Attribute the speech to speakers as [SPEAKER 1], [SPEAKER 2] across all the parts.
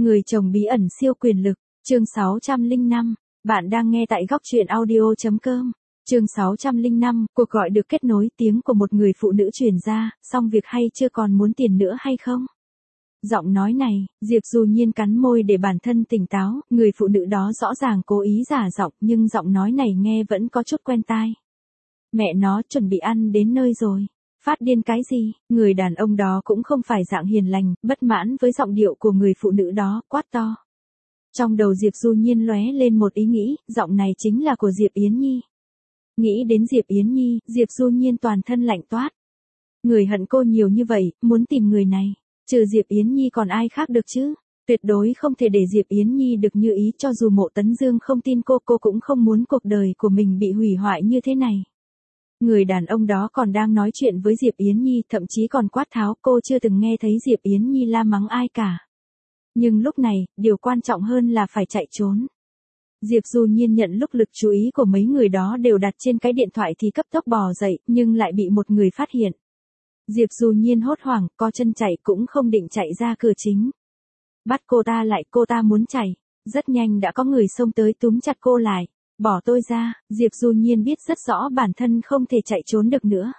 [SPEAKER 1] Người chồng bí ẩn siêu quyền lực, chương 605, bạn đang nghe tại góc truyện audio.com. Chương 605, cuộc gọi được kết nối, tiếng của một người phụ nữ truyền ra, xong việc hay chưa, còn muốn tiền nữa hay không? Giọng nói này, Diệp Du Nhiên cắn môi để bản thân tỉnh táo, người phụ nữ đó rõ ràng cố ý giả giọng, nhưng giọng nói này nghe vẫn có chút quen tai. Mẹ nó, chuẩn bị ăn đến nơi rồi. Phát điên cái gì? Người đàn ông đó cũng không phải dạng hiền lành, bất mãn với giọng điệu của người phụ nữ đó, quát to. Trong đầu Diệp Du Nhiên lóe lên một ý nghĩ, giọng này chính là của Diệp Yến Nhi. Nghĩ đến Diệp Yến Nhi, Diệp Du Nhiên toàn thân lạnh toát. Người hận cô nhiều như vậy, muốn tìm người này, trừ Diệp Yến Nhi còn ai khác được chứ? Tuyệt đối không thể để Diệp Yến Nhi được như ý, cho dù Mộ Tấn Dương không tin cô cũng không muốn cuộc đời của mình bị hủy hoại như thế này. Người đàn ông đó còn đang nói chuyện với Diệp Yến Nhi, thậm chí còn quát tháo, cô chưa từng nghe thấy Diệp Yến Nhi la mắng ai cả. Nhưng lúc này, điều quan trọng hơn là phải chạy trốn. Diệp Du Nhiên nhận lúc lực chú ý của mấy người đó đều đặt trên cái điện thoại thì cấp tốc bò dậy, nhưng lại bị một người phát hiện. Diệp Du Nhiên hốt hoảng, co chân chạy, cũng không định chạy ra cửa chính. Bắt cô ta lại, cô ta muốn chạy. Rất nhanh đã có người xông tới túm chặt cô lại. Bỏ tôi ra. Diệp Du Nhiên biết rất rõ bản thân không thể chạy trốn được nữa.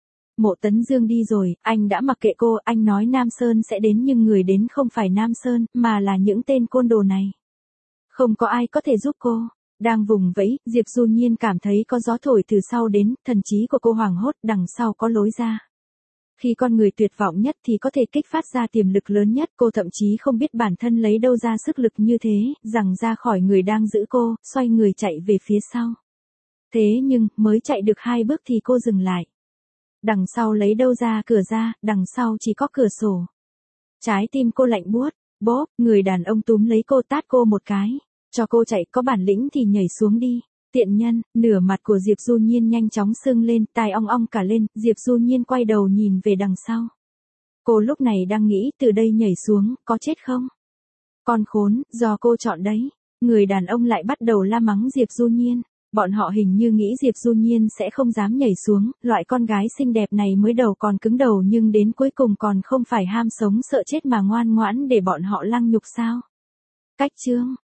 [SPEAKER 1] Mộ Tấn Dương đi rồi, anh đã mặc kệ cô, anh nói Nam Sơn sẽ đến nhưng người đến không phải Nam Sơn, mà là những tên côn đồ này. Không có ai có thể giúp cô. Đang vùng vẫy, Diệp Du Nhiên cảm thấy có gió thổi từ sau đến, thần trí của cô hoảng hốt, đằng sau có lối ra. Khi con người tuyệt vọng nhất thì có thể kích phát ra tiềm lực lớn nhất, cô thậm chí không biết bản thân lấy đâu ra sức lực như thế, rằng ra khỏi người đang giữ cô, xoay người chạy về phía sau. Thế nhưng, mới chạy được 2 bước thì cô dừng lại. Đằng sau lấy đâu ra cửa ra, đằng sau chỉ có cửa sổ. Trái tim cô lạnh buốt, bóp, người đàn ông túm lấy cô, tát cô một cái. Cho cô chạy, có bản lĩnh thì nhảy xuống đi. Tiện nhân. Nửa mặt của Diệp Du Nhiên nhanh chóng sưng lên, tai ong ong cả lên, Diệp Du Nhiên quay đầu nhìn về đằng sau. Cô lúc này đang nghĩ, từ đây nhảy xuống, có chết không? Con khốn, do cô chọn đấy. Người đàn ông lại bắt đầu la mắng Diệp Du Nhiên. Bọn họ hình như nghĩ Diệp Du Nhiên sẽ không dám nhảy xuống, loại con gái xinh đẹp này mới đầu còn cứng đầu nhưng đến cuối cùng còn không phải ham sống sợ chết mà ngoan ngoãn để bọn họ lăng nhục sao? Cách chương.